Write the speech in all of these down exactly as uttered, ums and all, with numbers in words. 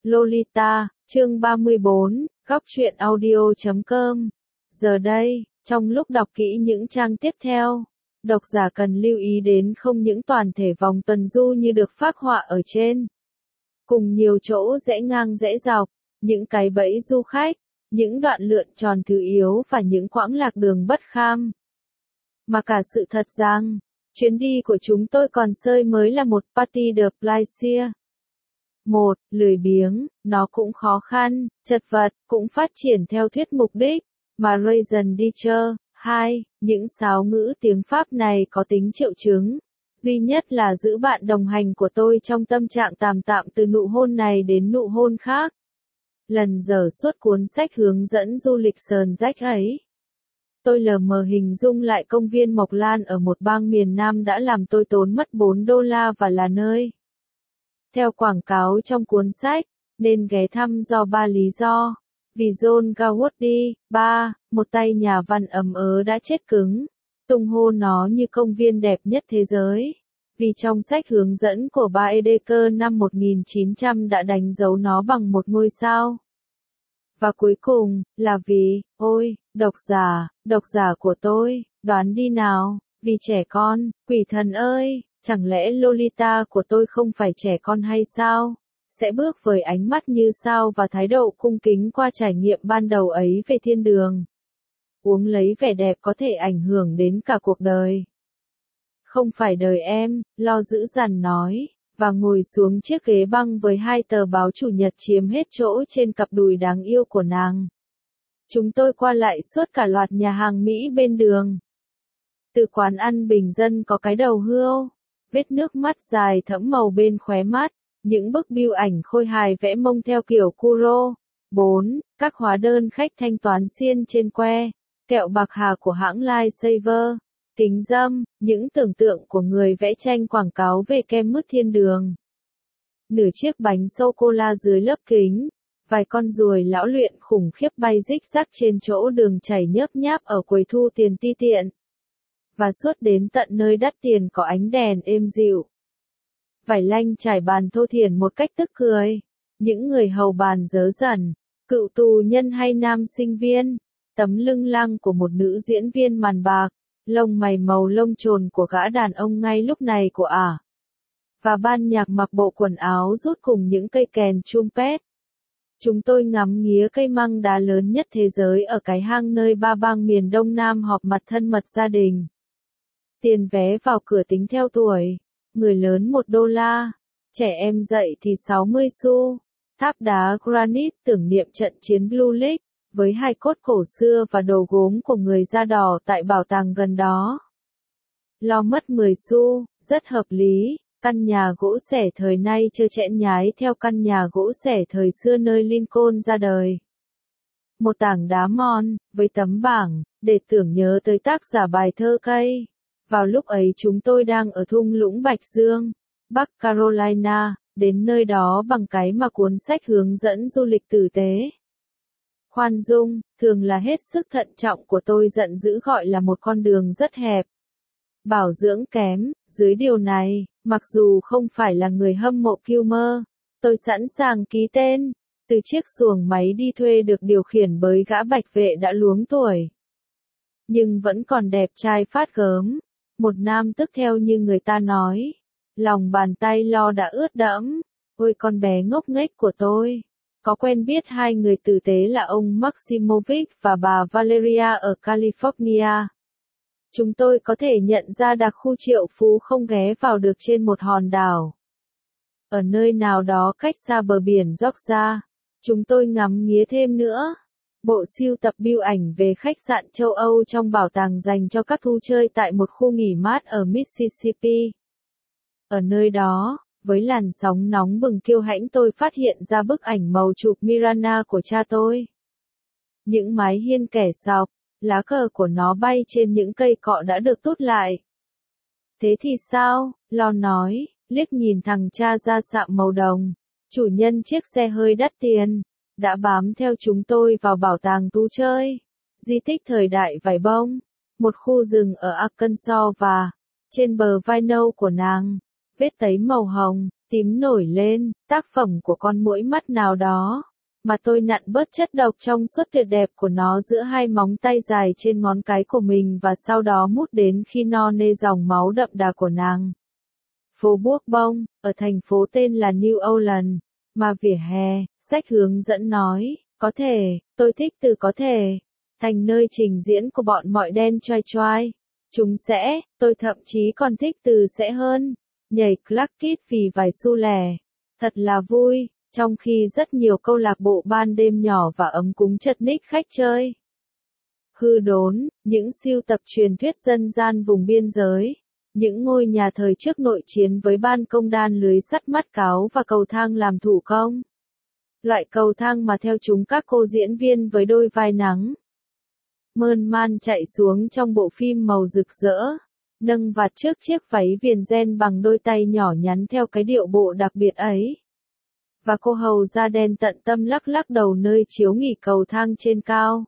Lolita, chương ba mươi bốn, góc truyện audio chấm com. Giờ đây, trong lúc đọc kỹ những trang tiếp theo, độc giả cần lưu ý đến không những toàn thể vòng tuần du như được phác họa ở trên, cùng nhiều chỗ rẽ ngang rẽ dọc, những cái bẫy du khách, những đoạn lượn tròn thứ yếu và những quãng lạc đường bất kham. Mà cả sự thật rằng, chuyến đi của chúng tôi còn sơi mới là một party de plaisir. Một, lười biếng, nó cũng khó khăn, chật vật, cũng phát triển theo thuyết mục đích, mà Raison d'être. Hai, những sáo ngữ tiếng Pháp này có tính triệu chứng, duy nhất là giữ bạn đồng hành của tôi trong tâm trạng tạm tạm từ nụ hôn này đến nụ hôn khác. Lần dở suốt cuốn sách hướng dẫn du lịch sờn rách ấy. Tôi lờ mờ hình dung lại công viên Mộc Lan ở một bang miền Nam đã làm tôi tốn mất bốn đô la và là nơi. Theo quảng cáo trong cuốn sách, nên ghé thăm do ba lý do. Vì John Gawardy, ba, một tay nhà văn ấm ớ đã chết cứng, tung hô nó như công viên đẹp nhất thế giới. Vì trong sách hướng dẫn của Baedeker năm một nghìn chín trăm đã đánh dấu nó bằng một ngôi sao. Và cuối cùng, là vì, ôi, độc giả, độc giả của tôi, đoán đi nào, vì trẻ con, quỷ thần ơi, chẳng lẽ Lolita của tôi không phải trẻ con hay sao? Sẽ bước với ánh mắt như sao và thái độ cung kính qua trải nghiệm ban đầu ấy về thiên đường. Uống lấy vẻ đẹp có thể ảnh hưởng đến cả cuộc đời. Không phải đời em, lo dữ dằn nói, và ngồi xuống chiếc ghế băng với hai tờ báo chủ nhật chiếm hết chỗ trên cặp đùi đáng yêu của nàng. Chúng tôi qua lại suốt cả loạt nhà hàng Mỹ bên đường. Từ quán ăn bình dân có cái đầu hươu, vết nước mắt dài thẫm màu bên khóe mắt. Những bức bưu ảnh khôi hài vẽ mông theo kiểu Kuro. Bốn. Các hóa đơn khách thanh toán xiên trên que, kẹo bạc hà của hãng Lifesaver, kính râm, những tưởng tượng của người vẽ tranh quảng cáo về kem mứt thiên đường. Nửa chiếc bánh sô-cô-la dưới lớp kính, vài con ruồi lão luyện khủng khiếp bay rích rắc trên chỗ đường chảy nhớp nháp ở quầy thu tiền ti tiện. Và suốt đến tận nơi đắt tiền có ánh đèn êm dịu. Vải lanh trải bàn thô thiển một cách tức cười. Những người hầu bàn dớ dẩn, cựu tù nhân hay nam sinh viên, tấm lưng lăng của một nữ diễn viên màn bạc, lông mày màu lông trồn của gã đàn ông ngay lúc này của ả. Và ban nhạc mặc bộ quần áo rút cùng những cây kèn trumpet. Chúng tôi ngắm nghía cây măng đá lớn nhất thế giới ở cái hang nơi ba bang miền Đông Nam họp mặt thân mật gia đình. Tiền vé vào cửa tính theo tuổi. Người lớn một đô la, trẻ em dậy thì sáu mươi xu. Tháp đá granite tưởng niệm trận chiến Blue Ridge, với hai cốt cổ xưa và đồ gốm của người da đỏ tại bảo tàng gần đó. Lo mất mười xu, rất hợp lý, căn nhà gỗ xẻ thời nay trơ trẽn nhái theo căn nhà gỗ xẻ thời xưa nơi Lincoln ra đời. Một tảng đá mòn, với tấm bảng, để tưởng nhớ tới tác giả bài thơ cây. Vào lúc ấy chúng tôi đang ở thung lũng Bạch Dương, Bắc Carolina, đến nơi đó bằng cái mà cuốn sách hướng dẫn du lịch tử tế. Khoan dung, thường là hết sức thận trọng của tôi giận dữ gọi là một con đường rất hẹp. Bảo dưỡng kém, dưới điều này, mặc dù không phải là người hâm mộ Kilmer, tôi sẵn sàng ký tên, từ chiếc xuồng máy đi thuê được điều khiển bởi gã bạch vệ đã luống tuổi. Nhưng vẫn còn đẹp trai phát gớm. Một nam tức theo như người ta nói. Lòng bàn tay lo đã ướt đẫm. Ôi con bé ngốc nghếch của tôi. Có quen biết hai người tử tế là ông Maximovic và bà Valeria ở California. Chúng tôi có thể nhận ra đặc khu triệu phú không ghé vào được trên một hòn đảo. Ở nơi nào đó cách xa bờ biển Georgia. Chúng tôi ngắm nghía thêm nữa. Bộ sưu tập bưu ảnh về khách sạn châu Âu trong bảo tàng dành cho các thu chơi tại một khu nghỉ mát ở Mississippi. Ở nơi đó, với làn sóng nóng bừng kiêu hãnh tôi phát hiện ra bức ảnh màu chụp Miranda của cha tôi. Những mái hiên kẻ sọc, lá cờ của nó bay trên những cây cọ đã được tút lại. Thế thì sao? Lo nói, liếc nhìn thằng cha da sạm màu đồng, chủ nhân chiếc xe hơi đắt tiền. Đã bám theo chúng tôi vào bảo tàng thú chơi, di tích thời đại vải bông, một khu rừng ở Arkansas và, trên bờ vai nâu của nàng, vết tấy màu hồng, tím nổi lên, tác phẩm của con muỗi mắt nào đó, mà tôi nặn bớt chất độc trong suốt tuyệt đẹp của nó giữa hai móng tay dài trên ngón cái của mình và sau đó mút đến khi no nê dòng máu đậm đà của nàng. Phố Bourbon, ở thành phố tên là New Orleans, mà vỉa hè, sách hướng dẫn nói, có thể, tôi thích từ có thể, thành nơi trình diễn của bọn mọi đen choai choai. Chúng sẽ, tôi thậm chí còn thích từ sẽ hơn, nhảy Clark Kid vì vài xu lẻ. Thật là vui, trong khi rất nhiều câu lạc bộ ban đêm nhỏ và ấm cúng chật ních khách chơi. Hư đốn, những sưu tập truyền thuyết dân gian vùng biên giới. Những ngôi nhà thời trước nội chiến với ban công đan lưới sắt mắt cáo và cầu thang làm thủ công. Loại cầu thang mà theo chúng các cô diễn viên với đôi vai nắng mơn man chạy xuống trong bộ phim màu rực rỡ, nâng vạt trước chiếc váy viền ren bằng đôi tay nhỏ nhắn theo cái điệu bộ đặc biệt ấy. Và cô hầu da đen tận tâm lắc lắc đầu nơi chiếu nghỉ cầu thang trên cao.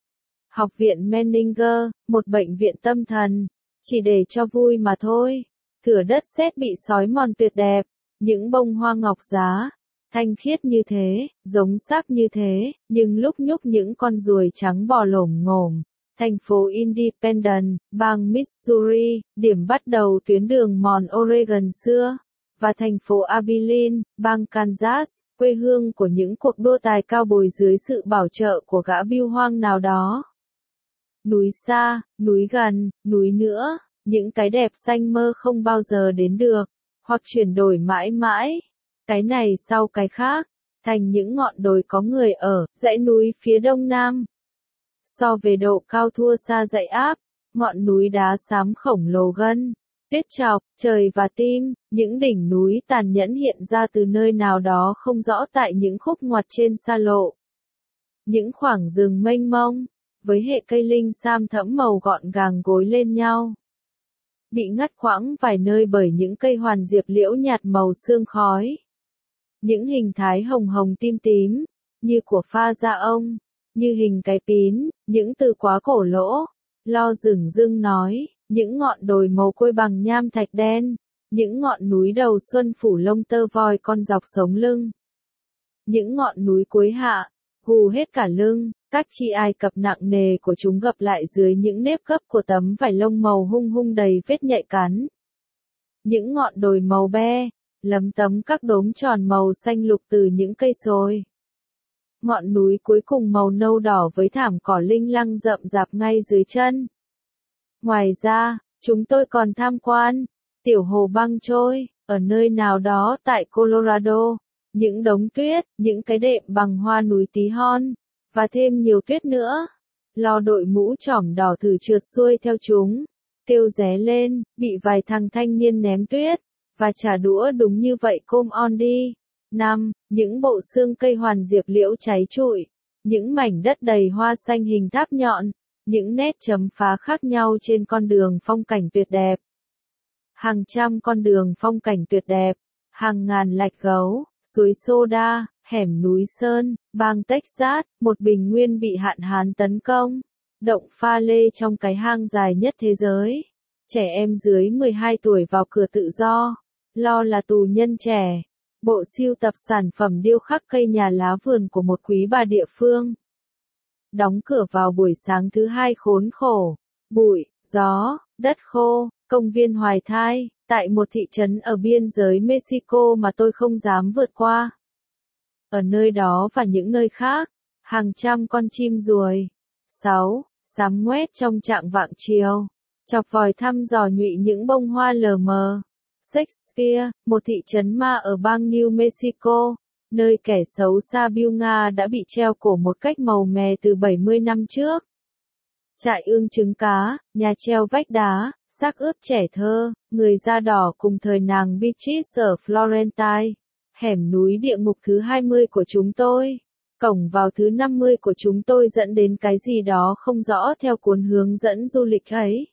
Học viện Menninger, một bệnh viện tâm thần, chỉ để cho vui mà thôi. Thửa đất sét bị sói mòn tuyệt đẹp, những bông hoa ngọc giá, thanh khiết như thế, giống sáp như thế, nhưng lúc nhúc những con ruồi trắng bò lổm ngổm. Thành phố Independence, bang Missouri, điểm bắt đầu tuyến đường mòn Oregon xưa, và thành phố Abilene, bang Kansas, quê hương của những cuộc đua tài cao bồi dưới sự bảo trợ của gã bưu hoang nào đó. Núi xa, núi gần, núi nữa, những cái đẹp xanh mơ không bao giờ đến được, hoặc chuyển đổi mãi mãi. Cái này sau cái khác, thành những ngọn đồi có người ở, dãy núi phía đông nam. So về độ cao thua xa dãy áp, ngọn núi đá xám khổng lồ gân, tuyết chọc, trời và tim, những đỉnh núi tàn nhẫn hiện ra từ nơi nào đó không rõ tại những khúc ngoặt trên xa lộ. Những khoảng rừng mênh mông, với hệ cây linh sam thẫm màu gọn gàng gối lên nhau. Bị ngắt quãng vài nơi bởi những cây hoàn diệp liễu nhạt màu sương khói. Những hình thái hồng hồng tim tím, như của pha da ông, như hình cái pín, những từ quá cổ lỗ, lo dửng dưng nói, những ngọn đồi màu côi bằng nham thạch đen, những ngọn núi đầu xuân phủ lông tơ voi con dọc sống lưng. Những ngọn núi cuối hạ, gù hết cả lưng, các chi Ai Cập nặng nề của chúng gập lại dưới những nếp gấp của tấm vải lông màu hung hung đầy vết nhạy cắn. Những ngọn đồi màu be, lấm tấm các đốm tròn màu xanh lục từ những cây xôi. Ngọn núi cuối cùng màu nâu đỏ với thảm cỏ linh lăng rậm rạp ngay dưới chân. Ngoài ra, chúng tôi còn tham quan tiểu hồ băng trôi, ở nơi nào đó tại Colorado, những đống tuyết, những cái đệm bằng hoa núi tí hon, và thêm nhiều tuyết nữa. Lo đội mũ trỏm đỏ thử trượt xuôi theo chúng, kêu ré lên, bị vài thằng thanh niên ném tuyết, và trả đũa đúng như vậy come on đi. Năm, những bộ xương cây hoàn diệp liễu cháy trụi, những mảnh đất đầy hoa xanh hình tháp nhọn, những nét chấm phá khác nhau trên con đường phong cảnh tuyệt đẹp. Hàng trăm con đường phong cảnh tuyệt đẹp, hàng ngàn lạch gấu, suối soda, hẻm núi sơn, bang Texas, một bình nguyên bị hạn hán tấn công, động pha lê trong cái hang dài nhất thế giới. Trẻ em dưới mười hai tuổi vào cửa tự do, lo là tù nhân trẻ. Bộ sưu tập sản phẩm điêu khắc cây nhà lá vườn của một quý bà địa phương. Đóng cửa vào buổi sáng thứ hai khốn khổ, bụi, gió, đất khô, công viên Hoài Thai, tại một thị trấn ở biên giới Mexico mà tôi không dám vượt qua. Ở nơi đó và những nơi khác, hàng trăm con chim ruồi. Sáu, sám ngoét trong trạng vạng chiều, chọc vòi thăm dò nhụy những bông hoa lờ mờ. Shakespeare, một thị trấn ma ở bang New Mexico, nơi kẻ xấu xa Bill Nga đã bị treo cổ một cách màu mè từ bảy mươi năm trước. Trại ương trứng cá, nhà treo vách đá, xác ướp trẻ thơ, người da đỏ cùng thời nàng Beatrice ở Florentine, hẻm núi địa ngục thứ hai mươi của chúng tôi, cổng vào thứ năm mươi của chúng tôi dẫn đến cái gì đó không rõ theo cuốn hướng dẫn du lịch ấy.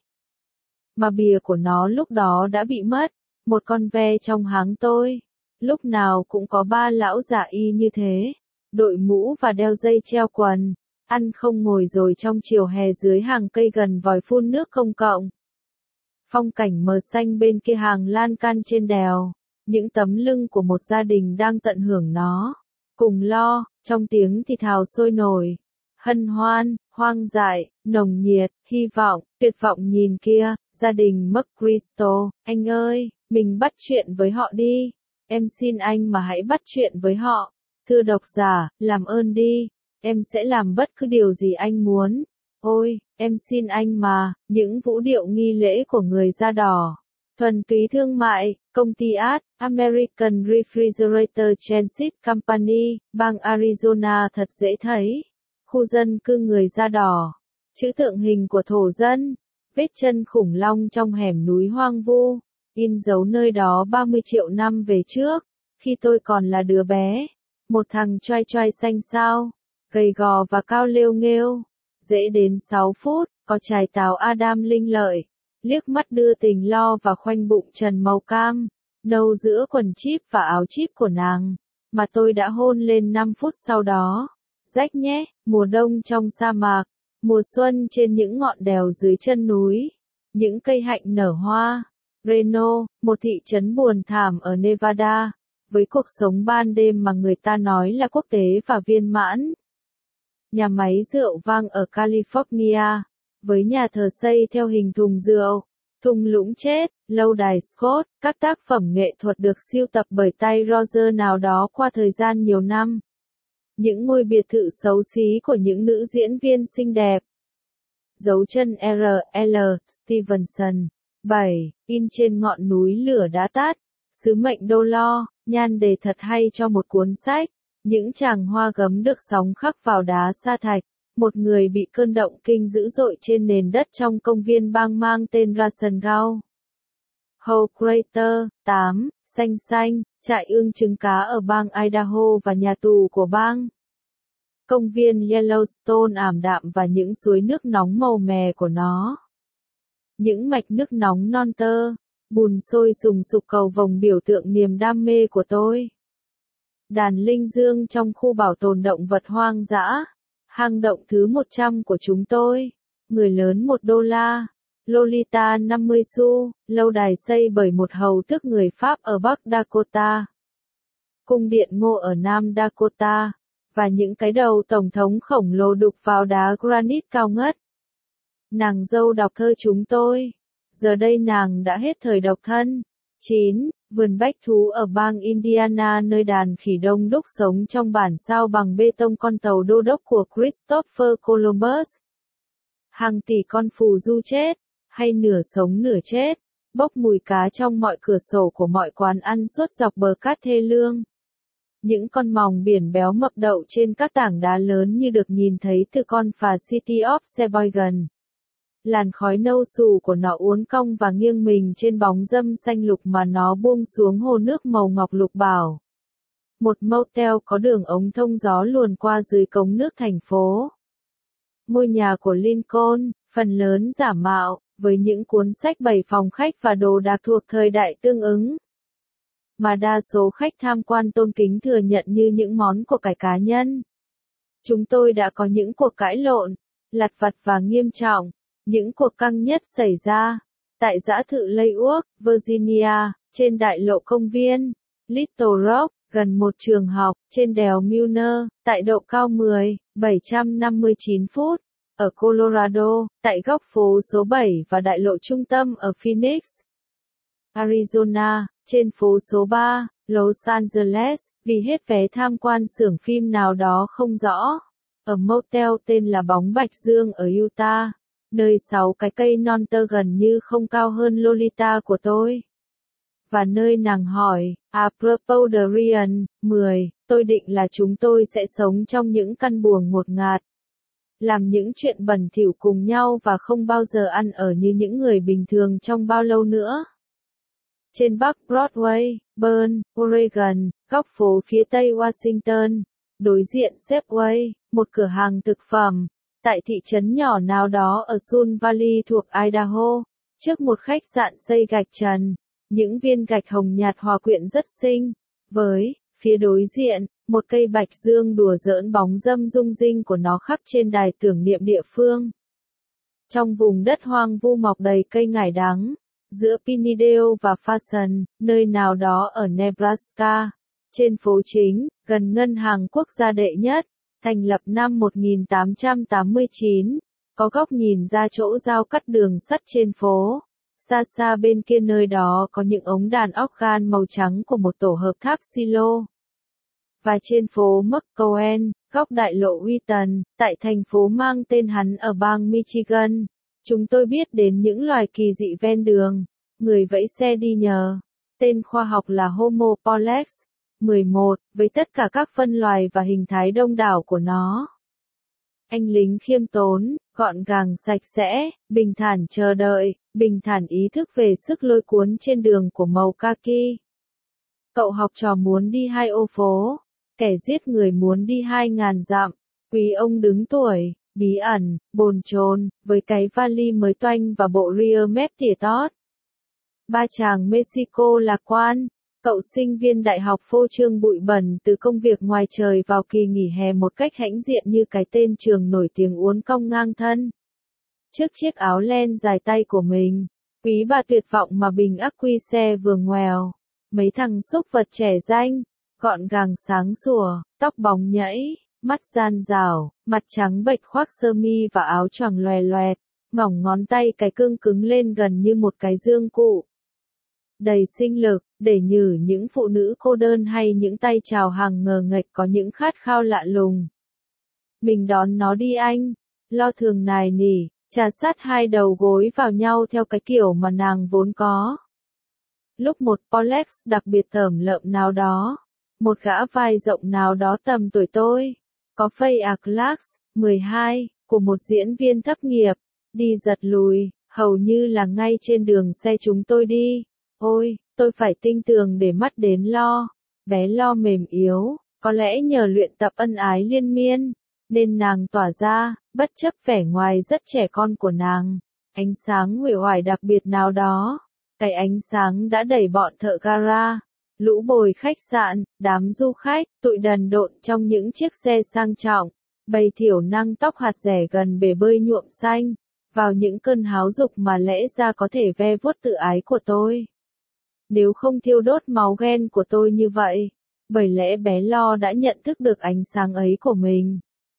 Mà bìa của nó lúc đó đã bị mất. Một con ve trong háng tôi. Lúc nào cũng có ba lão già y như thế. Đội mũ và đeo dây treo quần. Ăn không ngồi rồi trong chiều hè dưới hàng cây gần vòi phun nước công cộng. Phong cảnh mờ xanh bên kia hàng lan can trên đèo. những tấm lưng của một gia đình đang tận hưởng nó, cùng lo, trong tiếng thì thào sôi nổi, hân hoan, hoang dại, nồng nhiệt, hy vọng, tuyệt vọng nhìn kia, gia đình McChrystal, anh ơi, mình bắt chuyện với họ đi, em xin anh mà hãy bắt chuyện với họ, thưa độc giả, làm ơn đi, em sẽ làm bất cứ điều gì anh muốn, ôi, em xin anh mà, những vũ điệu nghi lễ của người da đỏ. Thuần túy thương mại, công ty Art, American Refrigerator Transit Company, bang Arizona thật dễ thấy. Khu dân cư người da đỏ. Chữ tượng hình của thổ dân. Vết chân khủng long trong hẻm núi hoang vu. In dấu nơi đó ba mươi triệu năm về trước. Khi tôi còn là đứa bé. Một thằng choai choai xanh xao. Gầy gò và cao lêu nghêu. Dễ đến sáu phút, có trái táo Adam linh lợi. Liếc mắt đưa tình lo và khoanh bụng trần màu cam, nâu giữa quần chip và áo chip của nàng, mà tôi đã hôn lên năm phút sau đó. Rách nhé, mùa đông trong sa mạc, mùa xuân trên những ngọn đèo dưới chân núi, những cây hạnh nở hoa. Reno, một thị trấn buồn thảm ở Nevada, với cuộc sống ban đêm mà người ta nói là quốc tế và viên mãn. Nhà máy rượu vang ở California. Với nhà thờ xây theo hình thùng rượu, thung lũng chết, lâu đài Scott, các tác phẩm nghệ thuật được sưu tập bởi tay Roger nào đó qua thời gian nhiều năm. Những ngôi biệt thự xấu xí của những nữ diễn viên xinh đẹp. Dấu chân R L Stevenson. bảy. In trên ngọn núi lửa đã tắt. Sứ mệnh đô lo, nhan đề thật hay cho một cuốn sách. Những chàng hoa gấm được sóng khắc vào đá sa thạch. Một người bị cơn động kinh dữ dội trên nền đất trong công viên bang mang tên Rasengau. Howe Crater, tám, xanh xanh, trại ương trứng cá ở bang Idaho và nhà tù của bang. Công viên Yellowstone ảm đạm và những suối nước nóng màu mè của nó. Những mạch nước nóng non tơ, bùn sôi sùng sục cầu vồng biểu tượng niềm đam mê của tôi. Đàn linh dương trong khu bảo tồn động vật hoang dã. Hang động thứ một trăm của chúng tôi. Người lớn một đô la. Lolita năm mươi xu, lâu đài xây bởi một hầu tước người Pháp ở Bắc Dakota. Cung điện Ngô ở Nam Dakota. Và những cái đầu tổng thống khổng lồ đục vào đá granite cao ngất. Nàng dâu đọc thơ chúng tôi. Giờ đây nàng đã hết thời độc thân. chín. Vườn bách thú ở bang Indiana nơi đàn khỉ đông đúc sống trong bản sao bằng bê tông con tàu đô đốc của Christopher Columbus. Hàng tỷ con phù du chết, hay nửa sống nửa chết, bốc mùi cá trong mọi cửa sổ của mọi quán ăn suốt dọc bờ cát thê lương. Những con mòng biển béo mập đậu trên các tảng đá lớn như được nhìn thấy từ con phà City of Sheboygan. Làn khói nâu xù của nó uốn cong và nghiêng mình trên bóng râm xanh lục mà nó buông xuống hồ nước màu ngọc lục bảo. Một motel có đường ống thông gió luồn qua dưới cống nước thành phố. Ngôi nhà của Lincoln, phần lớn giả mạo, với những cuốn sách bày phòng khách và đồ đạc thuộc thời đại tương ứng. Mà đa số khách tham quan tôn kính thừa nhận như những món của cải cá nhân. Chúng tôi đã có những cuộc cãi lộn, lặt vặt và nghiêm trọng. Những cuộc căng nhất xảy ra tại dã thự Lake, Virginia, trên đại lộ công viên Little Rock, gần một trường học, trên đèo Milner, tại độ cao mười nghìn bảy trăm năm mươi chín feet, ở Colorado, tại góc phố số bảy và đại lộ trung tâm ở Phoenix, Arizona, trên phố số ba, Los Angeles, vì hết vé tham quan xưởng phim nào đó không rõ, ở motel tên là Bóng Bạch Dương ở Utah. Nơi sáu cái cây non tơ gần như không cao hơn Lolita của tôi. Và nơi nàng hỏi, apropos the Ryan, mười, tôi định là chúng tôi sẽ sống trong những căn buồng ngột ngạt. Làm những chuyện bẩn thỉu cùng nhau và không bao giờ ăn ở như những người bình thường trong bao lâu nữa. Trên Bắc Broadway, Bend, Oregon, góc phố phía tây Washington, đối diện Safeway, một cửa hàng thực phẩm. Tại thị trấn nhỏ nào đó ở Sun Valley thuộc Idaho, trước một khách sạn xây gạch trần, những viên gạch hồng nhạt hòa quyện rất xinh, với, phía đối diện, một cây bạch dương đùa giỡn bóng râm rung rinh của nó khắc trên đài tưởng niệm địa phương. Trong vùng đất hoang vu mọc đầy cây ngải đắng, giữa Pinnedale và Fason, nơi nào đó ở Nebraska, trên phố chính, gần ngân hàng quốc gia đệ nhất, thành lập năm một nghìn tám trăm tám mươi chín, có góc nhìn ra chỗ giao cắt đường sắt trên phố. Xa xa bên kia nơi đó có những ống đàn organ màu trắng của một tổ hợp tháp silo. Và trên phố McCowan, góc đại lộ Wheaton, tại thành phố mang tên hắn ở bang Michigan, chúng tôi biết đến những loài kỳ dị ven đường, người vẫy xe đi nhờ. Tên khoa học là Homo pollex. mười một, với tất cả các phân loài và hình thái đông đảo của nó. Anh lính khiêm tốn, gọn gàng sạch sẽ, bình thản chờ đợi, bình thản ý thức về sức lôi cuốn trên đường của màu kaki. Cậu học trò muốn đi hai ô phố, kẻ giết người muốn đi hai ngàn dặm, quý ông đứng tuổi, bí ẩn, bồn chồn, với cái vali mới toanh và bộ rear mép tỉa tót. Ba chàng Mexico lạc quan. Cậu sinh viên đại học phô trương bụi bẩn từ công việc ngoài trời vào kỳ nghỉ hè một cách hãnh diện như cái tên trường nổi tiếng uốn cong ngang thân. Trước chiếc áo len dài tay của mình, quý bà tuyệt vọng mà bình ắc quy xe vừa ngoèo. Mấy thằng xúc vật trẻ danh, gọn gàng sáng sủa, tóc bóng nhẫy, mắt gian rảo, mặt trắng bệch khoác sơ mi và áo choàng loè loẹt, mỏng ngón tay cái cương cứng lên gần như một cái dương cụ. Đầy sinh lực, để nhử những phụ nữ cô đơn hay những tay chào hàng ngờ nghệch có những khát khao lạ lùng. Mình đón nó đi anh, lo thường nài nỉ, trà sát hai đầu gối vào nhau theo cái kiểu mà nàng vốn có. Lúc một Pollex đặc biệt tởm lợm nào đó, một gã vai rộng nào đó tầm tuổi tôi, có phây à class, mười hai, của một diễn viên thất nghiệp, đi giật lùi, hầu như là ngay trên đường xe chúng tôi đi. Ôi, tôi phải tinh tường để mắt đến Lo. Bé Lo mềm yếu, có lẽ nhờ luyện tập ân ái liên miên, nên nàng tỏa ra, bất chấp vẻ ngoài rất trẻ con của nàng, ánh sáng uể oải đặc biệt nào đó. Cái ánh sáng đã đẩy bọn thợ gara, lũ bồi khách sạn, đám du khách, tụi đần độn trong những chiếc xe sang trọng, bầy thiểu năng tóc hạt rẻ gần bể bơi nhuộm xanh, vào những cơn háo dục mà lẽ ra có thể ve vuốt tự ái của tôi. Nếu không thiêu đốt máu ghen của tôi như vậy, bởi lẽ bé Lo đã nhận thức được ánh sáng ấy của mình.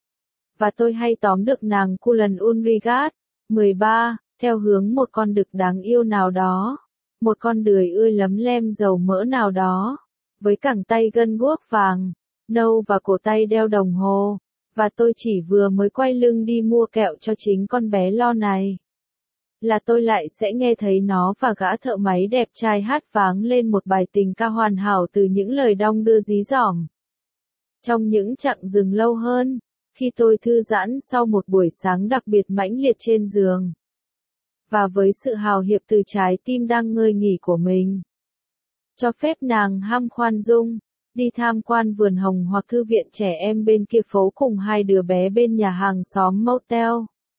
Và tôi hay tóm được nàng Cullen Ulrigat, mười ba, theo hướng một con đực đáng yêu nào đó, một con đười ươi lấm lem dầu mỡ nào đó, với cẳng tay gân guốc vàng, nâu và cổ tay đeo đồng hồ, và tôi chỉ vừa mới quay lưng đi mua kẹo cho chính con bé Lo này. Là tôi lại sẽ nghe thấy nó và gã thợ máy đẹp trai hát váng lên một bài tình ca hoàn hảo từ những lời đong đưa dí dỏm. Trong những chặng dừng lâu hơn, khi tôi thư giãn sau một buổi sáng đặc biệt mãnh liệt trên giường, và với sự hào hiệp từ trái tim đang ngơi nghỉ của mình, cho phép nàng ham khoan dung, đi tham quan vườn hồng hoặc thư viện trẻ em bên kia phố cùng hai đứa bé bên nhà hàng xóm motel.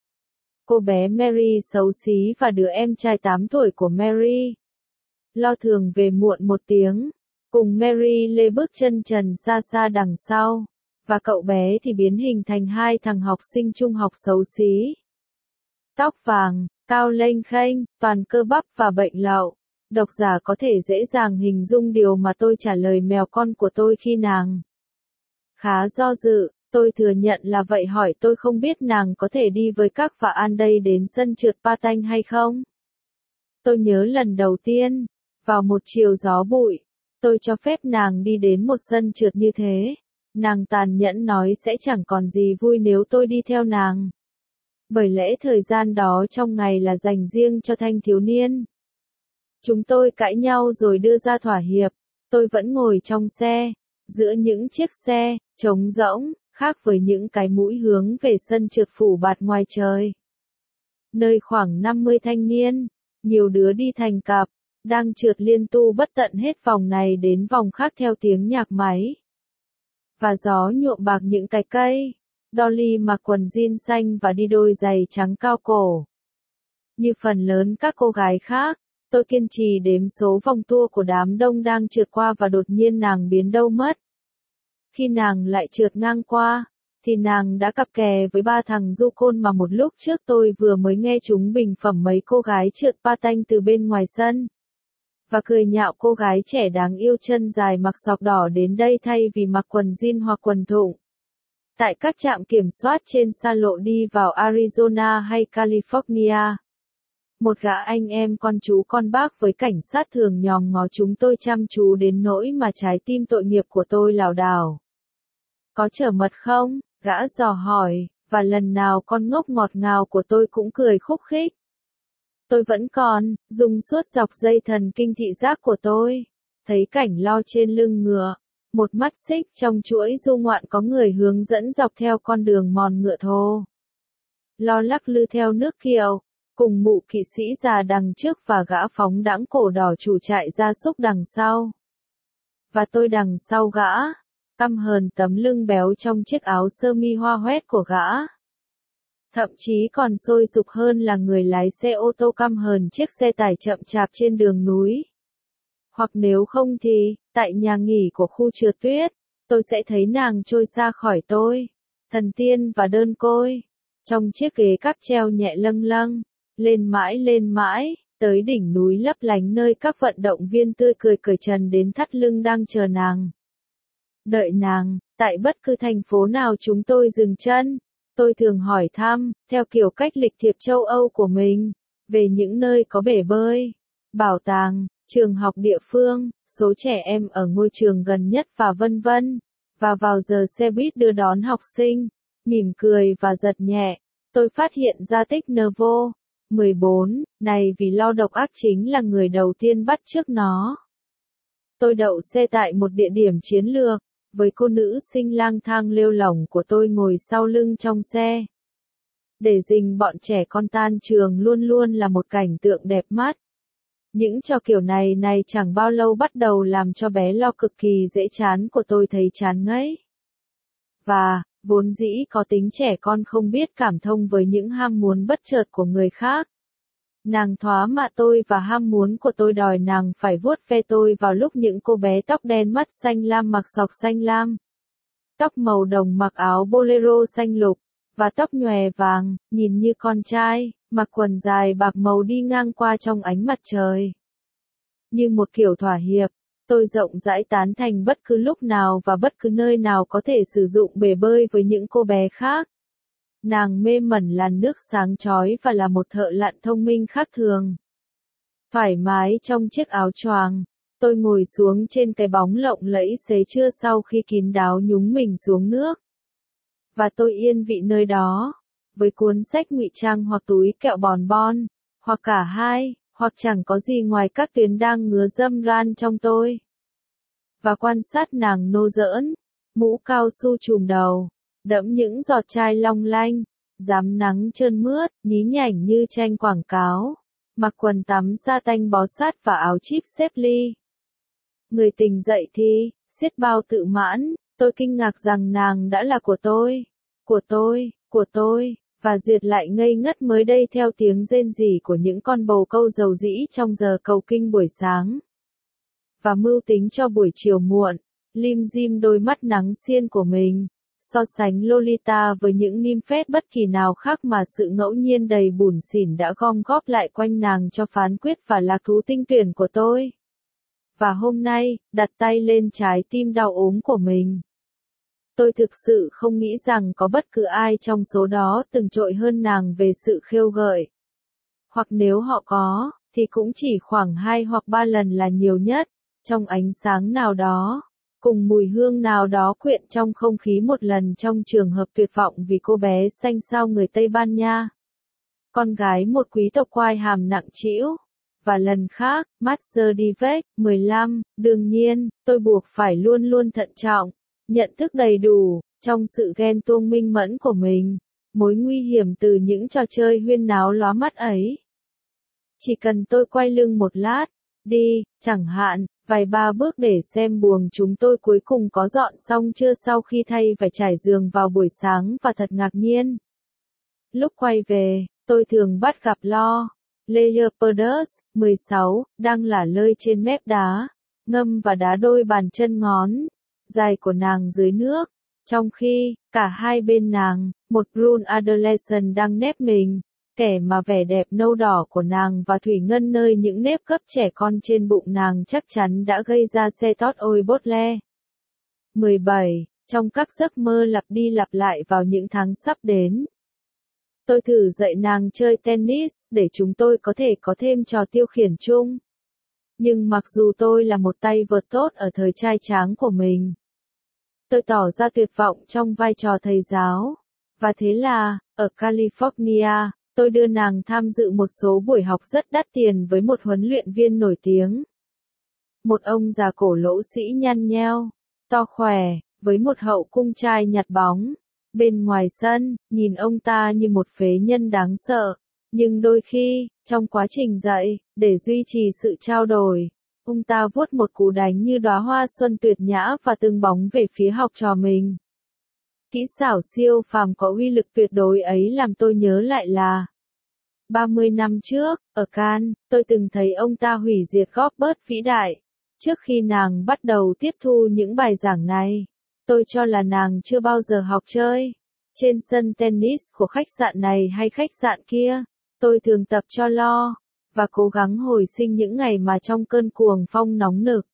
Cô bé Mary xấu xí và đứa em trai tám tuổi của Mary. Lo thường về muộn một tiếng, cùng Mary lê bước chân trần xa xa đằng sau, và cậu bé thì biến hình thành hai thằng học sinh trung học xấu xí. Tóc vàng, cao lênh khênh, toàn cơ bắp và bệnh lậu. Độc giả có thể dễ dàng hình dung điều mà tôi trả lời mèo con của tôi khi nàng khá do dự. Tôi thừa nhận là vậy, hỏi tôi không biết nàng có thể đi với các và An đây đến sân trượt patin hay không. Tôi nhớ lần đầu tiên, vào một chiều gió bụi, tôi cho phép nàng đi đến một sân trượt như thế. Nàng tàn nhẫn nói sẽ chẳng còn gì vui nếu tôi đi theo nàng. Bởi lẽ thời gian đó trong ngày là dành riêng cho thanh thiếu niên. Chúng tôi cãi nhau rồi đưa ra thỏa hiệp. Tôi vẫn ngồi trong xe, giữa những chiếc xe trống rỗng, khác với những cái mũi hướng về sân trượt phủ bạt ngoài trời. Nơi khoảng năm mươi thanh niên, nhiều đứa đi thành cặp, đang trượt liên tu bất tận hết vòng này đến vòng khác theo tiếng nhạc máy. Và gió nhuộm bạc những cái cây. Dolly mặc quần jean xanh và đi đôi giày trắng cao cổ. Như phần lớn các cô gái khác, tôi kiên trì đếm số vòng tua của đám đông đang trượt qua và đột nhiên nàng biến đâu mất. Khi nàng lại trượt ngang qua, thì nàng đã cặp kè với ba thằng du côn mà một lúc trước tôi vừa mới nghe chúng bình phẩm mấy cô gái trượt patin từ bên ngoài sân. Và cười nhạo cô gái trẻ đáng yêu chân dài mặc sọc đỏ đến đây thay vì mặc quần jean hoặc quần thụng. Tại các trạm kiểm soát trên xa lộ đi vào Arizona hay California. Một gã anh em con chú con bác với cảnh sát thường nhòm ngó chúng tôi chăm chú đến nỗi mà trái tim tội nghiệp của tôi lảo đảo. Có chở mật không? Gã dò hỏi, và lần nào con ngốc ngọt ngào của tôi cũng cười khúc khích. Tôi vẫn còn, dùng suốt dọc dây thần kinh thị giác của tôi. Thấy cảnh lo trên lưng ngựa. Một mắt xích trong chuỗi du ngoạn có người hướng dẫn dọc theo con đường mòn ngựa thô. Lo lắc lư theo nước kiệu, cùng mụ kỵ sĩ già đằng trước và gã phóng đãng cổ đỏ chủ trại gia súc đằng sau. Và tôi đằng sau gã, căm hờn tấm lưng béo trong chiếc áo sơ mi hoa hoét của gã. Thậm chí còn sôi sục hơn là người lái xe ô tô căm hờn chiếc xe tải chậm chạp trên đường núi. Hoặc nếu không thì, tại nhà nghỉ của khu trượt tuyết, tôi sẽ thấy nàng trôi xa khỏi tôi, thần tiên và đơn côi, trong chiếc ghế cáp treo nhẹ lâng lâng, lên mãi lên mãi, tới đỉnh núi lấp lánh nơi các vận động viên tươi cười cởi trần đến thắt lưng đang chờ nàng. Đợi nàng, tại bất cứ thành phố nào chúng tôi dừng chân, tôi thường hỏi thăm, theo kiểu cách lịch thiệp châu Âu của mình, về những nơi có bể bơi, bảo tàng, trường học địa phương, số trẻ em ở ngôi trường gần nhất và vân vân. Và vào giờ xe buýt đưa đón học sinh, mỉm cười và giật nhẹ, tôi phát hiện ra tích Nervo, mười bốn, này vì lo độc ác chính là người đầu tiên bắt chước nó. Tôi đậu xe tại một địa điểm chiến lược, với cô nữ sinh lang thang lêu lỏng của tôi ngồi sau lưng trong xe. Để dình bọn trẻ con tan trường luôn luôn là một cảnh tượng đẹp mắt. Những trò kiểu này này chẳng bao lâu bắt đầu làm cho bé Lo cực kỳ dễ chán của tôi thấy chán ngấy. Và, vốn dĩ có tính trẻ con không biết cảm thông với những ham muốn bất chợt của người khác. Nàng thoá mạ tôi và ham muốn của tôi đòi nàng phải vuốt ve tôi vào lúc những cô bé tóc đen mắt xanh lam mặc sọc xanh lam. Tóc màu đồng mặc áo bolero xanh lục, và tóc nhòe vàng, nhìn như con trai, mặc quần dài bạc màu đi ngang qua trong ánh mặt trời. Như một kiểu thỏa hiệp, tôi rộng rãi tán thành bất cứ lúc nào và bất cứ nơi nào có thể sử dụng bể bơi với những cô bé khác. Nàng mê mẩn làn nước sáng chói và là một thợ lặn thông minh khác thường. Thoải mái trong chiếc áo choàng, tôi ngồi xuống trên cái bóng lộng lẫy xế trưa sau khi kín đáo nhúng mình xuống nước. Và tôi yên vị nơi đó, với cuốn sách ngụy trang hoặc túi kẹo bòn bon, hoặc cả hai, hoặc chẳng có gì ngoài các tuyến đang ngứa dâm ran trong tôi. Và quan sát nàng nô giỡn, mũ cao su trùm đầu, đẫm những giọt chai long lanh, rám nắng trơn mướt, nhí nhảnh như tranh quảng cáo, mặc quần tắm sa tanh bó sát và áo chip xếp ly. Người tình dậy thì, xiết bao tự mãn, tôi kinh ngạc rằng nàng đã là của tôi, của tôi, của tôi, và duyệt lại ngây ngất mới đây theo tiếng rên rỉ của những con bồ câu dầu dĩ trong giờ cầu kinh buổi sáng. Và mưu tính cho buổi chiều muộn, lim dim đôi mắt nắng xiên của mình, so sánh Lolita với những nymphet bất kỳ nào khác mà sự ngẫu nhiên đầy bủn xỉn đã gom góp lại quanh nàng cho phán quyết và lạc thú tinh tuyển của tôi. Và hôm nay, đặt tay lên trái tim đau ốm của mình. Tôi thực sự không nghĩ rằng có bất cứ ai trong số đó từng trội hơn nàng về sự khêu gợi. Hoặc nếu họ có, thì cũng chỉ khoảng hai hoặc ba lần là nhiều nhất, trong ánh sáng nào đó, cùng mùi hương nào đó quyện trong không khí một lần trong trường hợp tuyệt vọng vì cô bé xanh xao người Tây Ban Nha. Con gái một quý tộc quai hàm nặng trĩu. Và lần khác, Master Divek, mười lăm, đương nhiên, tôi buộc phải luôn luôn thận trọng, nhận thức đầy đủ, trong sự ghen tuông minh mẫn của mình, mối nguy hiểm từ những trò chơi huyên náo lóa mắt ấy. Chỉ cần tôi quay lưng một lát, đi, chẳng hạn, vài ba bước để xem buồng chúng tôi cuối cùng có dọn xong chưa sau khi thay phải trải giường vào buổi sáng và thật ngạc nhiên. Lúc quay về, tôi thường bắt gặp Lo. Leopardus, mười sáu, đang lả lơi trên mép đá, ngâm và đá đôi bàn chân ngón dài của nàng dưới nước, Trong khi, cả hai bên nàng, một brune adolescent đang nép mình, kẻ mà vẻ đẹp nâu đỏ của nàng và thủy ngân nơi những nếp gấp trẻ con trên bụng nàng chắc chắn đã gây ra xe tót ôi bốt le. mười bảy. Trong các giấc mơ lặp đi lặp lại vào những tháng sắp đến, tôi thử dạy nàng chơi tennis để chúng tôi có thể có thêm trò tiêu khiển chung. Nhưng mặc dù tôi là một tay vợt tốt ở thời trai tráng của mình, tôi tỏ ra tuyệt vọng trong vai trò thầy giáo. Và thế là, ở California, tôi đưa nàng tham dự một số buổi học rất đắt tiền với một huấn luyện viên nổi tiếng. Một ông già cổ lỗ sĩ nhăn nheo, to khỏe, với một hậu cung trai nhặt bóng. Bên ngoài sân, nhìn ông ta như một phế nhân đáng sợ. Nhưng đôi khi, trong quá trình dạy, để duy trì sự trao đổi, ông ta vuốt một cú đánh như đóa hoa xuân tuyệt nhã và từng bóng về phía học trò mình. Kỹ xảo siêu phàm có uy lực tuyệt đối ấy làm tôi nhớ lại là ba mươi năm trước, ở Cannes, tôi từng thấy ông ta hủy diệt Goldberg vĩ đại. Trước khi nàng bắt đầu tiếp thu những bài giảng này, tôi cho là nàng chưa bao giờ học chơi trên sân tennis của khách sạn này hay khách sạn kia. Tôi thường tập cho lo, và cố gắng hồi sinh những ngày mà trong cơn cuồng phong nóng nực,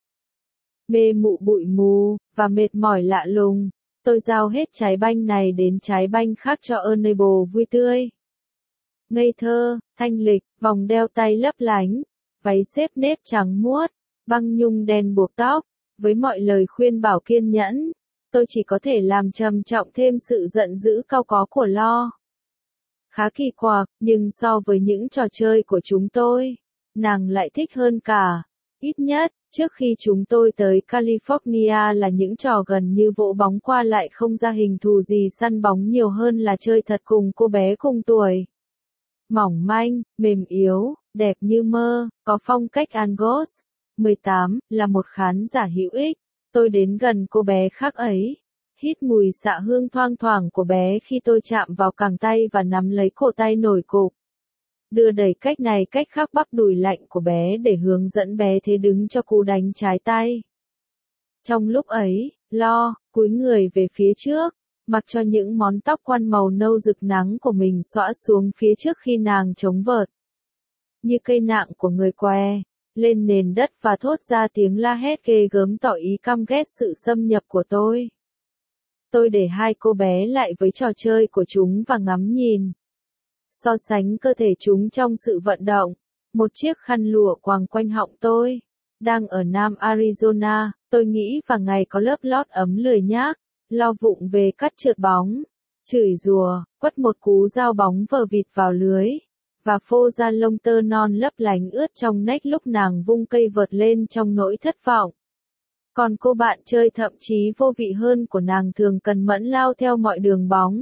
mê mụ bụi mù, và mệt mỏi lạ lùng, tôi giao hết trái banh này đến trái banh khác cho Enable vui tươi. Ngây thơ, thanh lịch, vòng đeo tay lấp lánh, váy xếp nếp trắng muốt, băng nhung đen buộc tóc, với mọi lời khuyên bảo kiên nhẫn, tôi chỉ có thể làm trầm trọng thêm sự giận dữ cau có của Lo. Khá kỳ quặc, nhưng so với những trò chơi của chúng tôi, nàng lại thích hơn cả. Ít nhất, trước khi chúng tôi tới California là những trò gần như vỗ bóng qua lại không ra hình thù gì săn bóng nhiều hơn là chơi thật cùng cô bé cùng tuổi. Mỏng manh, mềm yếu, đẹp như mơ, có phong cách Angus. mười tám, là một khán giả hữu ích. Tôi đến gần cô bé khác ấy, hít mùi xạ hương thoang thoảng của bé khi tôi chạm vào cẳng tay và nắm lấy cổ tay nổi cục. Đưa đẩy cách này cách khác bắp đùi lạnh của bé để hướng dẫn bé thế đứng cho cú đánh trái tay. Trong lúc ấy, Lo, cúi người về phía trước, mặc cho những món tóc quăn màu nâu rực nắng của mình xõa xuống phía trước khi nàng chống vợt. Như cây nạng của người què, lên nền đất và thốt ra tiếng la hét ghê gớm tỏ ý căm ghét sự xâm nhập của tôi. Tôi để hai cô bé lại với trò chơi của chúng và ngắm nhìn. So sánh cơ thể chúng trong sự vận động. Một chiếc khăn lụa quàng quanh họng tôi. Đang ở Nam Arizona, tôi nghĩ và ngày có lớp lót ấm lười nhác, lo vụng về cắt trượt bóng, chửi rủa, quất một cú giao bóng vờ vịt vào lưới, và phô ra lông tơ non lấp lánh ướt trong nách lúc nàng vung cây vợt lên trong nỗi thất vọng. Còn cô bạn chơi thậm chí vô vị hơn của nàng thường cần mẫn lao theo mọi đường bóng.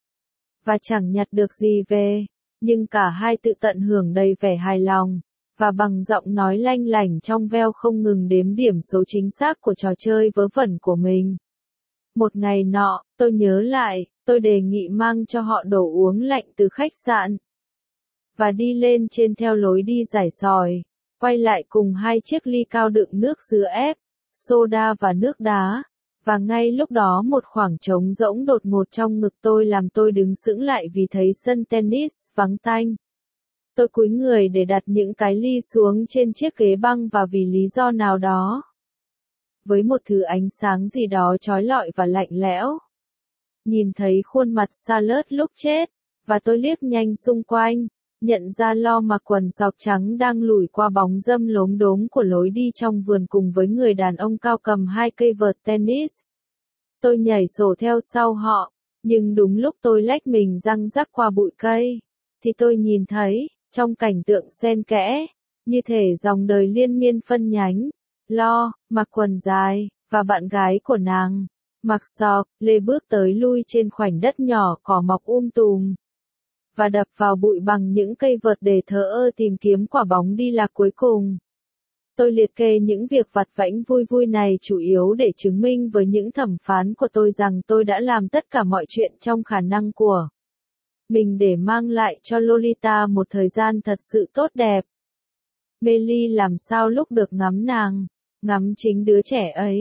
Và chẳng nhặt được gì về, nhưng cả hai tự tận hưởng đầy vẻ hài lòng, và bằng giọng nói lanh lảnh trong veo không ngừng đếm điểm số chính xác của trò chơi vớ vẩn của mình. Một ngày nọ, tôi nhớ lại, tôi đề nghị mang cho họ đồ uống lạnh từ khách sạn, và đi lên trên theo lối đi giải sỏi, quay lại cùng hai chiếc ly cao đựng nước dứa ép, soda và nước đá, và ngay lúc đó một khoảng trống rỗng đột ngột trong ngực tôi làm tôi đứng sững lại vì thấy sân tennis vắng tanh. Tôi cúi người để đặt những cái ly xuống trên chiếc ghế băng và vì lý do nào đó, với một thứ ánh sáng gì đó chói lọi và lạnh lẽo, nhìn thấy khuôn mặt Charlotte lúc chết, và tôi liếc nhanh xung quanh, nhận ra Lo mặc quần sọc trắng đang lủi qua bóng râm lốm đốm của lối đi trong vườn cùng với người đàn ông cao cầm hai cây vợt tennis. Tôi nhảy sổ theo sau họ, nhưng đúng lúc tôi lách mình răng rắc qua bụi cây, thì tôi nhìn thấy, trong cảnh tượng xen kẽ, như thể dòng đời liên miên phân nhánh, Lo, mặc quần dài, và bạn gái của nàng, mặc sọc, lê bước tới lui trên khoảnh đất nhỏ cỏ mọc um tùm, và đập vào bụi bằng những cây vợt để thờ ơ tìm kiếm quả bóng đi lạc cuối cùng. Tôi liệt kê những việc vặt vãnh vui vui này chủ yếu để chứng minh với những thẩm phán của tôi rằng tôi đã làm tất cả mọi chuyện trong khả năng của mình để mang lại cho Lolita một thời gian thật sự tốt đẹp. Melly làm sao lúc được ngắm nàng, ngắm chính đứa trẻ ấy,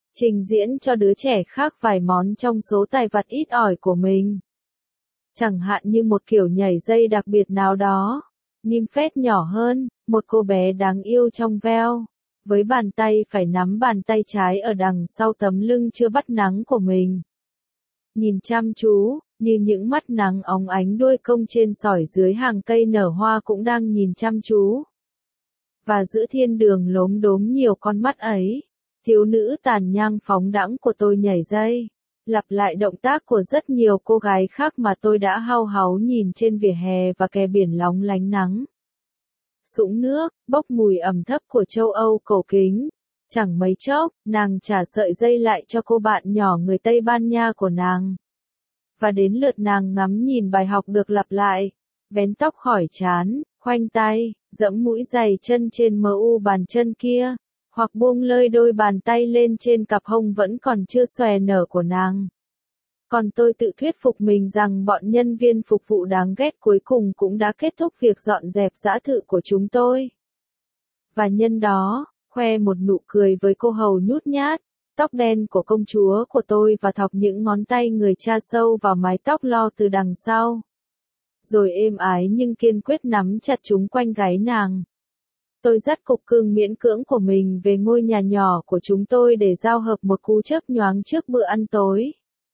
trình diễn cho đứa trẻ khác vài món trong số tài vặt ít ỏi của mình. Chẳng hạn như một kiểu nhảy dây đặc biệt nào đó. Nim phết nhỏ hơn, một cô bé đáng yêu trong veo, với bàn tay phải nắm bàn tay trái ở đằng sau tấm lưng chưa bắt nắng của mình. Nhìn chăm chú, như những mắt nắng óng ánh đuôi công trên sỏi dưới hàng cây nở hoa cũng đang nhìn chăm chú. Và giữa thiên đường lốm đốm nhiều con mắt ấy, thiếu nữ tàn nhang phóng đãng của tôi nhảy dây, lặp lại động tác của rất nhiều cô gái khác mà tôi đã hao háu nhìn trên vỉa hè và kè biển lóng lánh nắng. Sũng nước, bốc mùi ẩm thấp của châu Âu cổ kính. Chẳng mấy chốc, nàng trả sợi dây lại cho cô bạn nhỏ người Tây Ban Nha của nàng. Và đến lượt nàng ngắm nhìn bài học được lặp lại. Vén tóc khỏi trán, khoanh tay, dẫm mũi giày chân trên mờ u bàn chân kia, hoặc buông lơi đôi bàn tay lên trên cặp hông vẫn còn chưa xòe nở của nàng. Còn tôi tự thuyết phục mình rằng bọn nhân viên phục vụ đáng ghét cuối cùng cũng đã kết thúc việc dọn dẹp dã thự của chúng tôi. Và nhân đó, khoe một nụ cười với cô hầu nhút nhát, tóc đen của công chúa của tôi và thọc những ngón tay người cha sâu vào mái tóc lo từ đằng sau. Rồi êm ái nhưng kiên quyết nắm chặt chúng quanh gáy nàng. Tôi dắt cục cưng miễn cưỡng của mình về ngôi nhà nhỏ của chúng tôi để giao hợp một cú chớp nhoáng trước bữa ăn tối.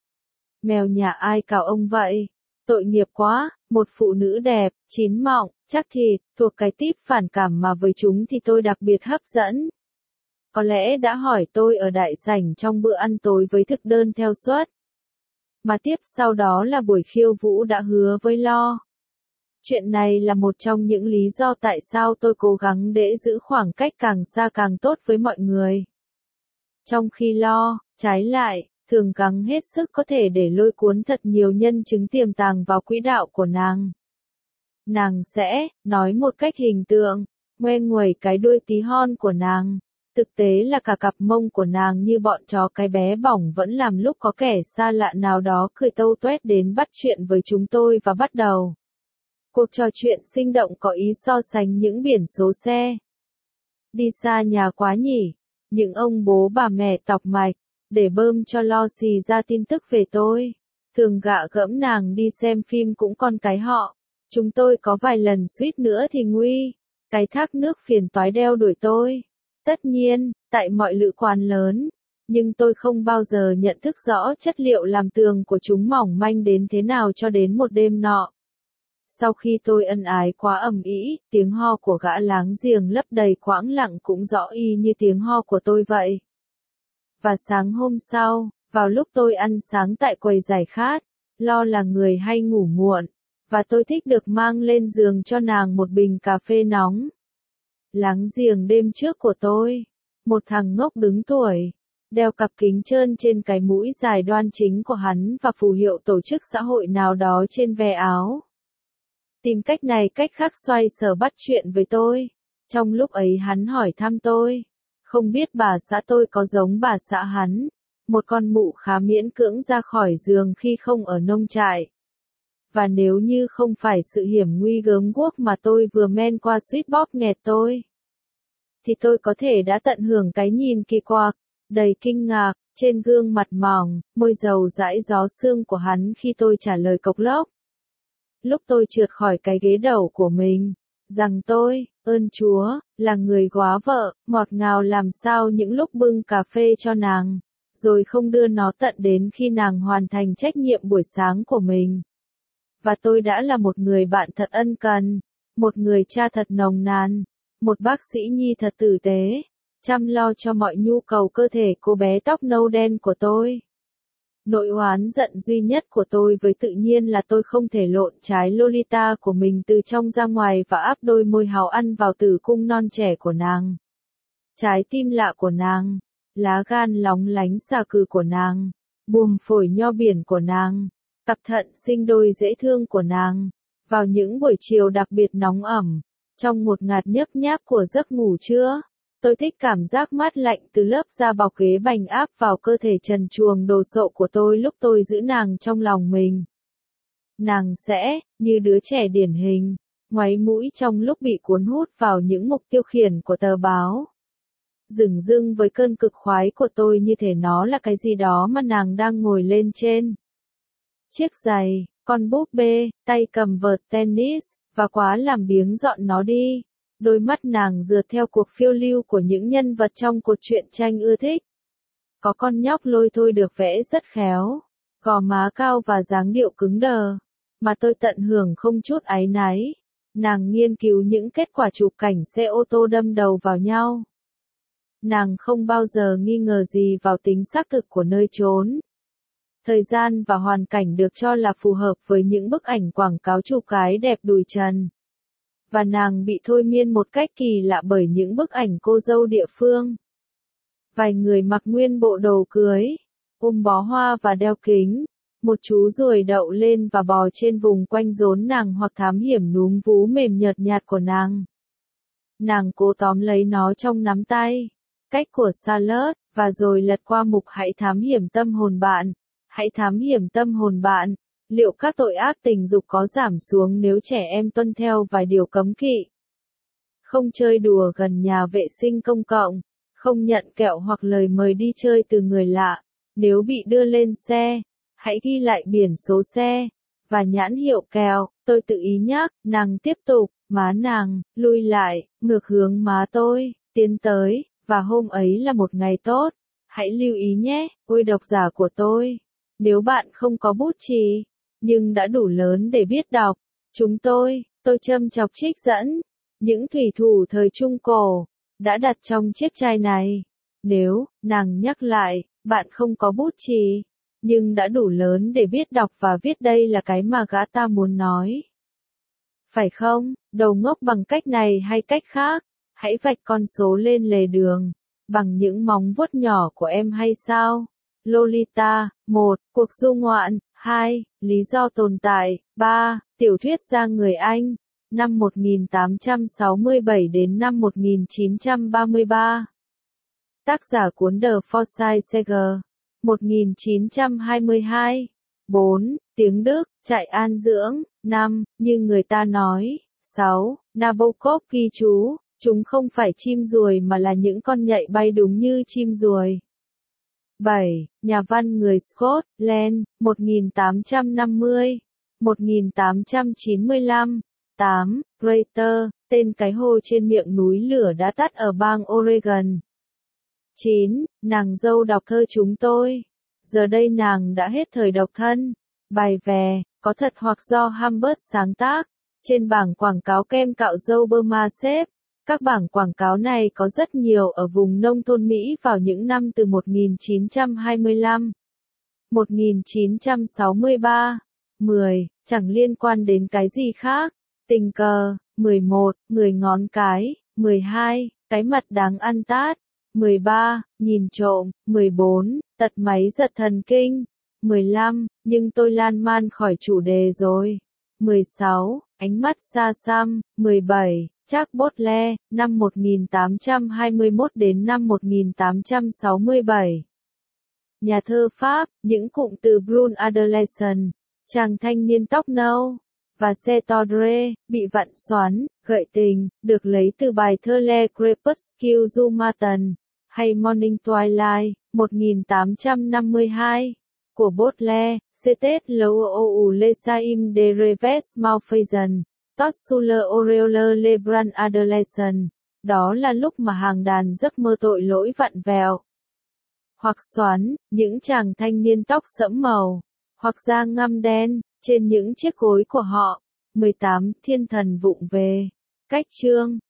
Mèo nhà ai cào ông vậy? Tội nghiệp quá, một phụ nữ đẹp, chín mọng, chắc thịt, thuộc cái típ phản cảm mà với chúng thì tôi đặc biệt hấp dẫn. Có lẽ đã hỏi tôi ở đại sảnh trong bữa ăn tối với thực đơn theo suất. Mà tiếp sau đó là buổi khiêu vũ đã hứa với Lo. Chuyện này là một trong những lý do tại sao tôi cố gắng để giữ khoảng cách càng xa càng tốt với mọi người. Trong khi Lo, trái lại, thường gắng hết sức có thể để lôi cuốn thật nhiều nhân chứng tiềm tàng vào quỹ đạo của nàng. Nàng sẽ, nói một cách hình tượng, ngoe nguẩy cái đuôi tí hon của nàng. Thực tế là cả cặp mông của nàng như bọn chó cái bé bỏng vẫn làm lúc có kẻ xa lạ nào đó cười tâu tuét đến bắt chuyện với chúng tôi và bắt đầu. Cuộc trò chuyện sinh động có ý so sánh những biển số xe. Đi xa nhà quá nhỉ, những ông bố bà mẹ tọc mạch, để bơm cho Lo xì ra tin tức về tôi. Thường gạ gẫm nàng đi xem phim cũng con cái họ. Chúng tôi có vài lần suýt nữa thì nguy. Cái thác nước phiền toái đeo đuổi tôi. Tất nhiên, tại mọi lữ quán lớn. Nhưng tôi không bao giờ nhận thức rõ chất liệu làm tường của chúng mỏng manh đến thế nào cho đến một đêm nọ. Sau khi tôi ân ái quá ầm ĩ, tiếng ho của gã láng giềng lấp đầy quãng lặng cũng rõ y như tiếng ho của tôi vậy. Và sáng hôm sau, vào lúc tôi ăn sáng tại quầy giải khát, Lo là người hay ngủ muộn, và tôi thích được mang lên giường cho nàng một bình cà phê nóng. Láng giềng đêm trước của tôi, một thằng ngốc đứng tuổi, đeo cặp kính trơn trên cái mũi dài đoan chính của hắn và phù hiệu tổ chức xã hội nào đó trên ve áo. Tìm cách này cách khác xoay sở bắt chuyện với tôi. Trong lúc ấy hắn hỏi thăm tôi. Không biết bà xã tôi có giống bà xã hắn. Một con mụ khá miễn cưỡng ra khỏi giường khi không ở nông trại. Và nếu như không phải sự hiểm nguy gớm guốc mà tôi vừa men qua suýt bóp nghẹt tôi, thì tôi có thể đã tận hưởng cái nhìn kỳ quặc, đầy kinh ngạc, trên gương mặt mỏng, môi dầu dãi gió sương của hắn khi tôi trả lời cộc lốc. Lúc tôi trượt khỏi cái ghế đầu của mình, rằng tôi, ơn Chúa, là người góa vợ, ngọt ngào làm sao những lúc bưng cà phê cho nàng, rồi không đưa nó tận đến khi nàng hoàn thành trách nhiệm buổi sáng của mình. Và tôi đã là một người bạn thật ân cần, một người cha thật nồng nàn, một bác sĩ nhi thật tử tế, chăm lo cho mọi nhu cầu cơ thể cô bé tóc nâu đen của tôi. Nỗi oán giận duy nhất của tôi với tự nhiên là tôi không thể lộn trái Lolita của mình từ trong ra ngoài và áp đôi môi hào ăn vào tử cung non trẻ của nàng. Trái tim lạ của nàng, lá gan lóng lánh xà cừ của nàng, buồm phổi nho biển của nàng, cặp thận sinh đôi dễ thương của nàng. Vào những buổi chiều đặc biệt nóng ẩm, trong một ngạt nhấp nháp của giấc ngủ trưa, tôi thích cảm giác mát lạnh từ lớp da bọc ghế bành áp vào cơ thể trần truồng đồ sộ của tôi lúc tôi giữ nàng trong lòng mình. Nàng sẽ, như đứa trẻ điển hình, ngoáy mũi trong lúc bị cuốn hút vào những mục tiêu khiển của tờ báo. dửng dưng với cơn cực khoái của tôi như thể nó là cái gì đó mà nàng đang ngồi lên trên. Chiếc giày, con búp bê, tay cầm vợt tennis, và quá làm biếng dọn nó đi. Đôi mắt nàng rượt theo cuộc phiêu lưu của những nhân vật trong cột truyện tranh ưa thích. Có con nhóc lôi thôi được vẽ rất khéo, gò má cao và dáng điệu cứng đờ, mà tôi tận hưởng không chút áy náy. Nàng nghiên cứu những kết quả chụp cảnh xe ô tô đâm đầu vào nhau. Nàng không bao giờ nghi ngờ gì vào tính xác thực của nơi trốn. Thời gian và hoàn cảnh được cho là phù hợp với những bức ảnh quảng cáo chụp gái đẹp đùi trần. Và nàng bị thôi miên một cách kỳ lạ bởi những bức ảnh cô dâu địa phương. Vài người mặc nguyên bộ đồ cưới, ôm bó hoa và đeo kính. Một chú ruồi đậu lên và bò trên vùng quanh rốn nàng hoặc thám hiểm núm vú mềm nhợt nhạt của nàng. Nàng cố tóm lấy nó trong nắm tay, cách của Charlotte, và rồi lật qua mục Hãy thám hiểm tâm hồn bạn. Hãy thám hiểm tâm hồn bạn. Liệu các tội ác tình dục có giảm xuống nếu trẻ em tuân theo vài điều cấm kỵ? Không chơi đùa gần nhà vệ sinh công cộng, không nhận kẹo hoặc lời mời đi chơi từ người lạ. Nếu bị đưa lên xe, hãy ghi lại biển số xe và nhãn hiệu kẹo. Tôi tự ý nhắc, nàng tiếp tục, má nàng lui lại, ngược hướng má tôi, tiến tới, và hôm ấy là một ngày tốt. Hãy lưu ý nhé, ôi độc giả của tôi. Nếu bạn không có bút chì, nhưng đã đủ lớn để biết đọc, chúng tôi, tôi châm chọc trích dẫn, những thủy thủ thời Trung Cổ, đã đặt trong chiếc chai này. Nếu, nàng nhắc lại, bạn không có bút chì, nhưng đã đủ lớn để biết đọc và viết, đây là cái mà gã ta muốn nói. Phải không, đầu ngốc? Bằng cách này hay cách khác, hãy vạch con số lên lề đường, bằng những móng vuốt nhỏ của em hay sao? Lolita, một. Cuộc du ngoạn, hai. Lý do tồn tại, ba. Tiểu thuyết gia người Anh, năm một nghìn tám trăm sáu mươi bảy đến năm một nghìn chín trăm ba mươi ba. Tác giả cuốn The Forsyte Saga, một nghìn chín trăm hai mươi hai. bốn. Tiếng Đức, trại an dưỡng, năm. Như người ta nói, sáu. Nabokov ghi chú, chúng không phải chim ruồi mà là những con nhạy bay đúng như chim ruồi. bảy. Nhà văn người Scotland, một nghìn tám trăm năm mươi đến một nghìn tám trăm chín mươi lăm. tám. Crater, tên cái hô trên miệng núi lửa đã tắt ở bang Oregon. chín. Nàng dâu đọc thơ chúng tôi. Giờ đây nàng đã hết thời độc thân. Bài vè, có thật hoặc do Humbert sáng tác. Trên bảng quảng cáo kem cạo dâu Burma xếp. Các bảng quảng cáo này có rất nhiều ở vùng nông thôn Mỹ vào những năm từ một nghìn chín trăm hai mươi lăm, một nghìn chín trăm sáu mươi ba. mười. Chẳng liên quan đến cái gì khác. Tình cờ. mười một. Người ngón cái. mười hai. Cái mặt đáng ăn tát. mười ba. Nhìn trộm. mười bốn. Tật máy giật thần kinh. mười lăm. Nhưng tôi lan man khỏi chủ đề rồi. mười sáu. Ánh mắt xa xăm. mười bảy. Jacques Baudelaire, năm một nghìn tám trăm hai mươi mốt đến năm một nghìn tám trăm sáu mươi bảy. Nhà thơ Pháp, những cụm từ Brun Adolescent, chàng thanh niên tóc nâu, và C'est tendre, bị vặn xoắn, gợi tình, được lấy từ bài thơ Le Crépuscule du Matin, hay Morning Twilight, một nghìn tám trăm năm mươi hai, của Baudelaire. C'était le ou les saim de rêves malfaisants. Tot sous le auréole le brun adolescent. Đó là lúc mà hàng đàn giấc mơ tội lỗi vặn vẹo. Hoặc xoắn, những chàng thanh niên tóc sẫm màu, hoặc da ngăm đen, trên những chiếc gối của họ. mười tám. Thiên thần vụng về. Cách chương.